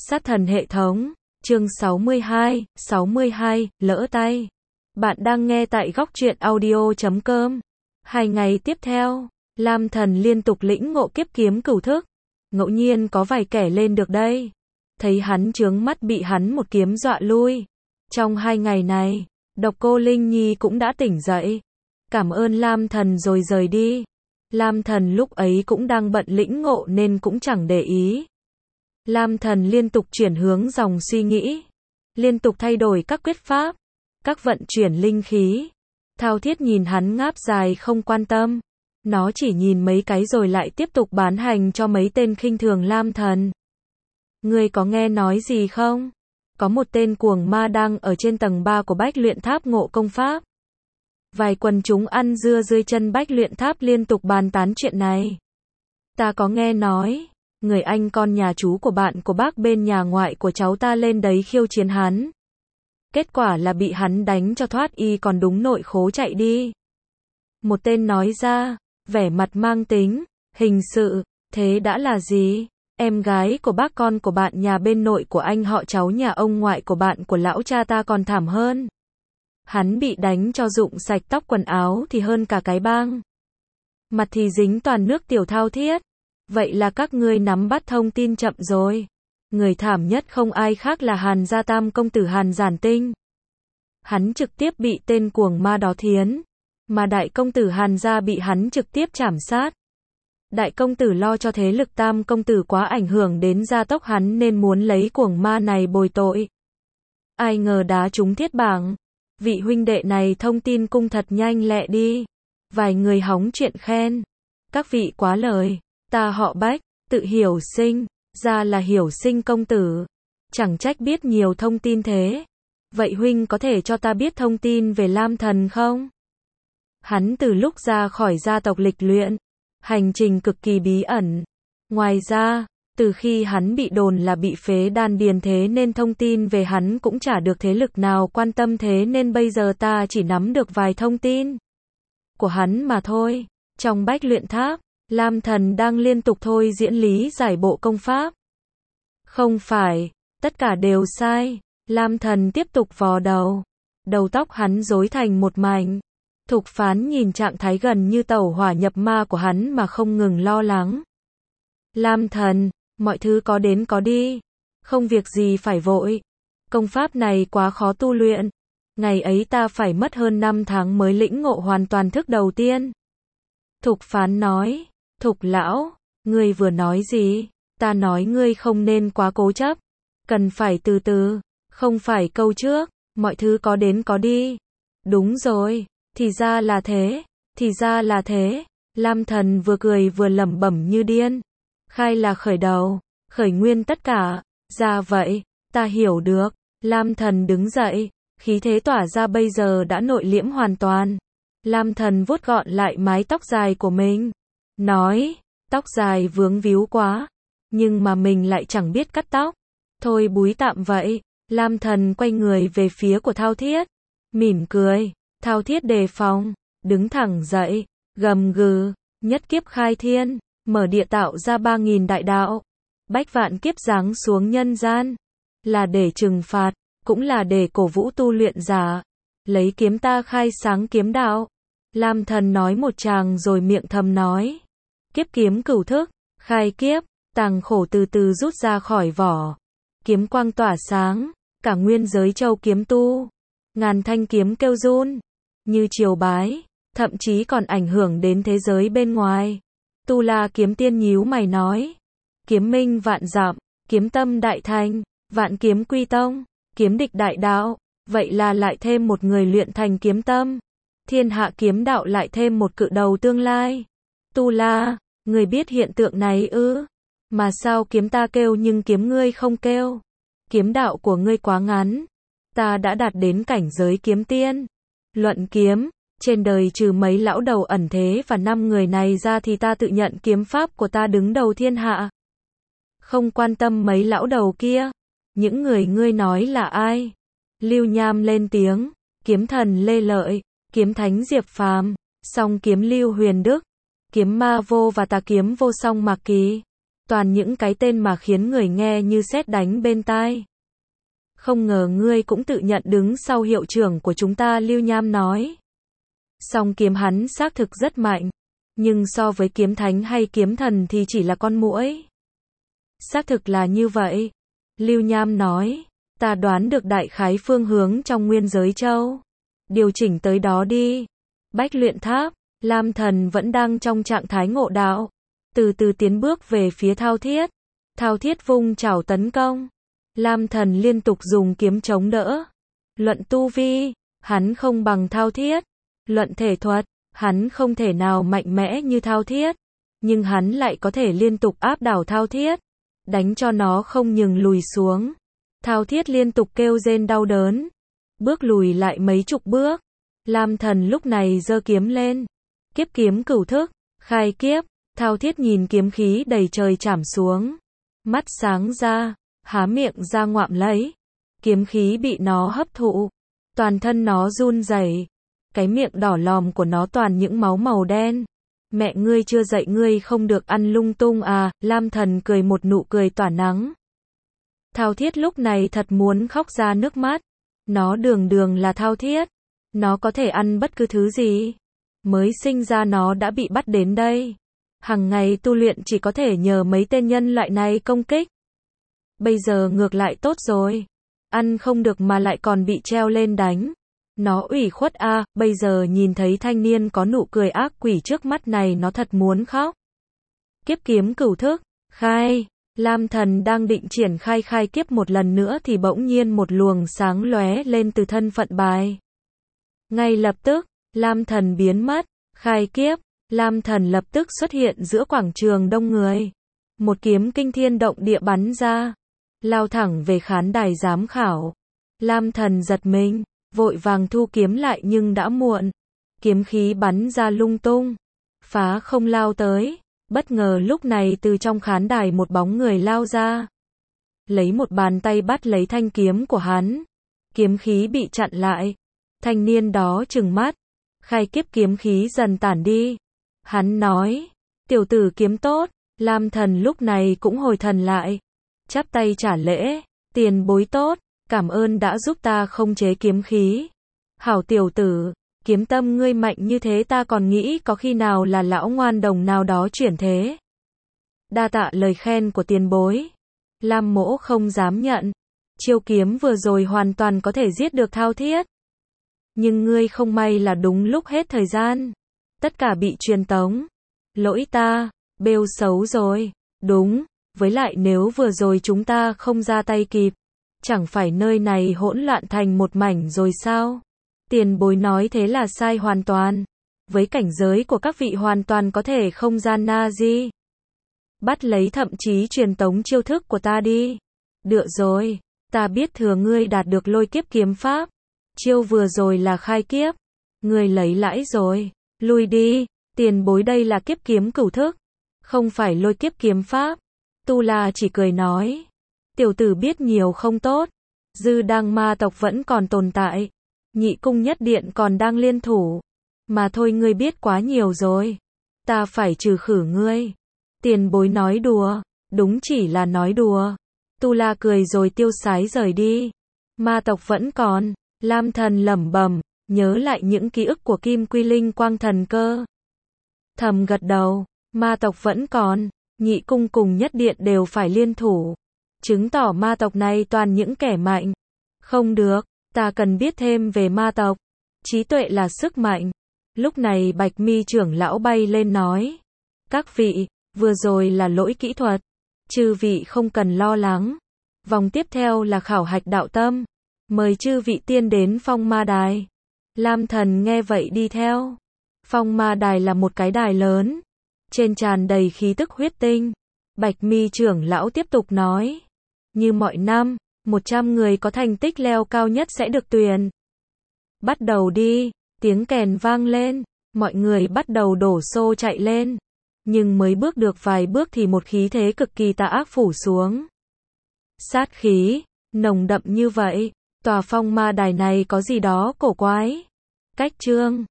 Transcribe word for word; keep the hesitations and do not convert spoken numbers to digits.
Sát thần hệ thống, chương sáu mươi hai, sáu mươi hai, lỡ tay. Bạn đang nghe tại góc truyện audio chấm com. Hai ngày tiếp theo, Lam Thần liên tục lĩnh ngộ kiếp kiếm cửu thức. Ngẫu nhiên có vài kẻ lên được đây. Thấy hắn chướng mắt bị hắn một kiếm dọa lui. Trong hai ngày này, Độc Cô Linh Nhi cũng đã tỉnh dậy. Cảm ơn Lam Thần rồi rời đi. Lam Thần lúc ấy cũng đang bận lĩnh ngộ nên cũng chẳng để ý. Lam Thần liên tục chuyển hướng dòng suy nghĩ, liên tục thay đổi các quyết pháp, các vận chuyển linh khí. Thao Thiết nhìn hắn ngáp dài không quan tâm, nó chỉ nhìn mấy cái rồi lại tiếp tục bán hành cho mấy tên khinh thường Lam Thần. Ngươi có nghe nói gì không? Có một tên cuồng ma đang ở trên tầng ba của Bách Luyện Tháp ngộ công pháp. Vài quần chúng ăn dưa dưới chân Bách Luyện Tháp liên tục bàn tán chuyện này. Ta có nghe nói, người anh con nhà chú của bạn của bác bên nhà ngoại của cháu ta lên đấy khiêu chiến hắn. Kết quả là bị hắn đánh cho thoát y còn đúng nội khố chạy đi. Một tên nói ra, vẻ mặt mang tính, hình sự, thế đã là gì? Em gái của bác con của bạn nhà bên nội của anh họ cháu nhà ông ngoại của bạn của lão cha ta còn thảm hơn. Hắn bị đánh cho rụng sạch tóc quần áo thì hơn cả cái băng. Mặt thì dính toàn nước tiểu. Thao Thiết. Vậy là các ngươi nắm bắt thông tin chậm rồi. Người thảm nhất không ai khác là Hàn gia tam công tử Hàn Giản Tinh. Hắn trực tiếp bị tên cuồng ma đó thiến. Mà đại công tử Hàn gia bị hắn trực tiếp trảm sát. Đại công tử lo cho thế lực tam công tử quá ảnh hưởng đến gia tốc hắn nên muốn lấy cuồng ma này bồi tội. Ai ngờ đá trúng thiết bảng. Vị huynh đệ này thông tin cung thật nhanh lẹ đi. Vài người hóng chuyện khen. Các vị quá lời. Ta họ Bách, tự Hiểu Sinh, ra là Hiểu Sinh công tử. Chẳng trách biết nhiều thông tin thế. Vậy huynh có thể cho ta biết thông tin về Lam Thần không? Hắn từ lúc ra khỏi gia tộc lịch luyện, hành trình cực kỳ bí ẩn. Ngoài ra, từ khi hắn bị đồn là bị phế đan điền thế nên thông tin về hắn cũng chả được thế lực nào quan tâm thế nên bây giờ ta chỉ nắm được vài thông tin của hắn mà thôi. Trong Bách Luyện Tháp, Lam Thần đang liên tục thôi diễn lý giải bộ công pháp. Không phải, tất cả đều sai. Lam Thần tiếp tục vò đầu. Đầu tóc hắn rối thành một mảnh. Thục Phán nhìn trạng thái gần như tẩu hỏa nhập ma của hắn mà không ngừng lo lắng. Lam Thần, mọi thứ có đến có đi. Không việc gì phải vội. Công pháp này quá khó tu luyện. Ngày ấy ta phải mất hơn năm tháng mới lĩnh ngộ hoàn toàn thức đầu tiên. Thục Phán nói. Thục lão, ngươi vừa nói gì? Ta nói ngươi không nên quá cố chấp. Cần phải từ từ. Không phải câu trước. Mọi thứ có đến có đi. Đúng rồi. Thì ra là thế. Thì ra là thế. Lam Thần vừa cười vừa lẩm bẩm như điên. Khai là khởi đầu. Khởi nguyên tất cả. Ra vậy. Ta hiểu được. Lam Thần đứng dậy. Khí thế tỏa ra bây giờ đã nội liễm hoàn toàn. Lam Thần vuốt gọn lại mái tóc dài của mình. Nói, tóc dài vướng víu quá, nhưng mà mình lại chẳng biết cắt tóc. Thôi búi tạm vậy. Lam Thần quay người về phía của Thao Thiết. Mỉm cười. Thao Thiết đề phòng. Đứng thẳng dậy. Gầm gừ. Nhất kiếp khai thiên. Mở địa tạo ra ba nghìn đại đạo. Bách vạn kiếp giáng xuống nhân gian. Là để trừng phạt. Cũng là để cổ vũ tu luyện giả. Lấy kiếm ta khai sáng kiếm đạo. Lam Thần nói một tràng rồi miệng thầm nói. Kiếp kiếm cửu thức, khai kiếp, tàng khổ từ từ rút ra khỏi vỏ. Kiếm quang tỏa sáng, cả nguyên giới châu kiếm tu. Ngàn thanh kiếm kêu run, như triều bái, thậm chí còn ảnh hưởng đến thế giới bên ngoài. Tu La kiếm tiên nhíu mày nói. Kiếm minh vạn dặm, kiếm tâm đại thành, vạn kiếm quy tông, kiếm địch đại đạo. Vậy là lại thêm một người luyện thành kiếm tâm. Thiên hạ kiếm đạo lại thêm một cự đầu tương lai. Tu La, người biết hiện tượng này ư? Mà sao kiếm ta kêu nhưng kiếm ngươi không kêu? Kiếm đạo của ngươi quá ngắn. Ta đã đạt đến cảnh giới kiếm tiên. Luận kiếm, trên đời trừ mấy lão đầu ẩn thế và năm người này ra thì ta tự nhận kiếm pháp của ta đứng đầu thiên hạ. Không quan tâm mấy lão đầu kia. Những người ngươi nói là ai? Lưu Nham lên tiếng. Kiếm thần Lê Lợi, kiếm thánh Diệp Phàm, song kiếm Lưu Huyền Đức. Kiếm ma vô và tà kiếm vô song Mạc Kỳ. toàn những cái tên mà khiến người nghe như sét đánh bên tai. Không ngờ ngươi cũng tự nhận đứng sau hiệu trưởng của chúng ta, Lưu Nham nói. Song kiếm hắn xác thực rất mạnh, nhưng so với kiếm thánh hay kiếm thần thì chỉ là con muỗi. Xác thực là như vậy, Lưu Nham nói, ta đoán được đại khái phương hướng trong Nguyên Giới Châu. Điều chỉnh tới đó đi. Bách Luyện Tháp, Lam Thần vẫn đang trong trạng thái ngộ đạo, từ từ tiến bước về phía Thao Thiết. Thao Thiết vung chảo tấn công, Lam Thần liên tục dùng kiếm chống đỡ. Luận tu vi, hắn không bằng Thao Thiết. Luận thể thuật, hắn không thể nào mạnh mẽ như Thao Thiết, nhưng hắn lại có thể liên tục áp đảo Thao Thiết, đánh cho nó không ngừng lùi xuống. Thao Thiết liên tục kêu rên đau đớn, bước lùi lại mấy chục bước. Lam Thần lúc này giơ kiếm lên, kiếp kiếm cửu thức, khai kiếp. Thao Thiết nhìn kiếm khí đầy trời chảm xuống, mắt sáng ra, há miệng ra ngoạm lấy. Kiếm khí bị nó hấp thụ, toàn thân nó run rẩy, cái miệng đỏ lòm của nó toàn những máu màu đen. Mẹ ngươi chưa dạy ngươi không được ăn lung tung à? Lam Thần cười một nụ cười tỏa nắng. Thao Thiết lúc này thật muốn khóc ra nước mắt. Nó đường đường là Thao Thiết, nó có thể ăn bất cứ thứ gì. Mới sinh ra nó đã bị bắt đến đây, hằng ngày tu luyện chỉ có thể nhờ mấy tên nhân loại này công kích. Bây giờ ngược lại tốt rồi, ăn không được mà lại còn bị treo lên đánh. Nó ủy khuất a, à, bây giờ nhìn thấy thanh niên có nụ cười ác quỷ trước mắt này nó thật muốn khóc. Kiếp kiếm cửu thức, khai. Lam Thần đang định triển khai khai kiếp một lần nữa thì bỗng nhiên một luồng sáng lóe lên từ thân phận bài. Ngay lập tức, Lam Thần biến mất, khai kiếp, Lam Thần lập tức xuất hiện giữa quảng trường đông người. Một kiếm kinh thiên động địa bắn ra, lao thẳng về khán đài giám khảo. Lam Thần giật mình, vội vàng thu kiếm lại nhưng đã muộn. Kiếm khí bắn ra lung tung, phá không lao tới. Bất ngờ lúc này từ trong khán đài một bóng người lao ra, lấy một bàn tay bắt lấy thanh kiếm của hắn. Kiếm khí bị chặn lại. Thanh niên đó trừng mắt, khai kiếp kiếm khí dần tản đi. Hắn nói, tiểu tử kiếm tốt. Lam Thần lúc này cũng hồi thần lại, chắp tay trả lễ, tiền bối tốt, cảm ơn đã giúp ta khống chế kiếm khí. Hảo tiểu tử, kiếm tâm ngươi mạnh như thế ta còn nghĩ có khi nào là lão ngoan đồng nào đó chuyển thế. Đa tạ lời khen của tiền bối. Lam Mỗ không dám nhận, chiêu kiếm vừa rồi hoàn toàn có thể giết được Thao Thiết. Nhưng ngươi không may là đúng lúc hết thời gian, tất cả bị truyền tống. Lỗi ta, bêu xấu rồi. Đúng, với lại nếu vừa rồi chúng ta không ra tay kịp, chẳng phải nơi này hỗn loạn thành một mảnh rồi sao? Tiền bối nói thế là sai hoàn toàn. Với cảnh giới của các vị hoàn toàn có thể không gian na di. Bắt lấy thậm chí truyền tống chiêu thức của ta đi. Được rồi, ta biết thừa ngươi đạt được lôi kiếp kiếm pháp. Chiêu vừa rồi là khai kiếp. Ngươi lấy lãi rồi, lui đi. Tiền bối đây là kiếp kiếm cửu thức, không phải lôi kiếp kiếm pháp. Tu La chỉ cười nói, tiểu tử biết nhiều không tốt. Dư Đăng ma tộc vẫn còn tồn tại, Nhị cung nhất điện còn đang liên thủ. Mà thôi ngươi biết quá nhiều rồi, ta phải trừ khử ngươi. Tiền bối nói đùa, đúng chỉ là nói đùa. Tu La cười rồi tiêu sái rời đi. Ma tộc vẫn còn, Lam Thần lẩm bẩm, nhớ lại những ký ức của Kim Quy Linh Quang Thần Cơ. Thầm gật đầu, ma tộc vẫn còn, nhị cung cùng nhất điện đều phải liên thủ, chứng tỏ ma tộc này toàn những kẻ mạnh. Không được, ta cần biết thêm về ma tộc. Trí tuệ là sức mạnh. Lúc này Bạch Mi trưởng lão bay lên nói, các vị, vừa rồi là lỗi kỹ thuật, chư vị không cần lo lắng. Vòng tiếp theo là khảo hạch đạo tâm, mời chư vị tiên đến Phong Ma Đài. Lam Thần nghe vậy đi theo. Phong Ma Đài là một cái đài lớn, trên tràn đầy khí tức huyết tinh. Bạch Mi trưởng lão tiếp tục nói, như mọi năm, một trăm người có thành tích leo cao nhất sẽ được tuyển. Bắt đầu đi, tiếng kèn vang lên, mọi người bắt đầu đổ xô chạy lên. Nhưng mới bước được vài bước thì một khí thế cực kỳ tà ác phủ xuống. Sát khí, nồng đậm như vậy, tòa Phong Ma Đài này có gì đó cổ quái. Cách chương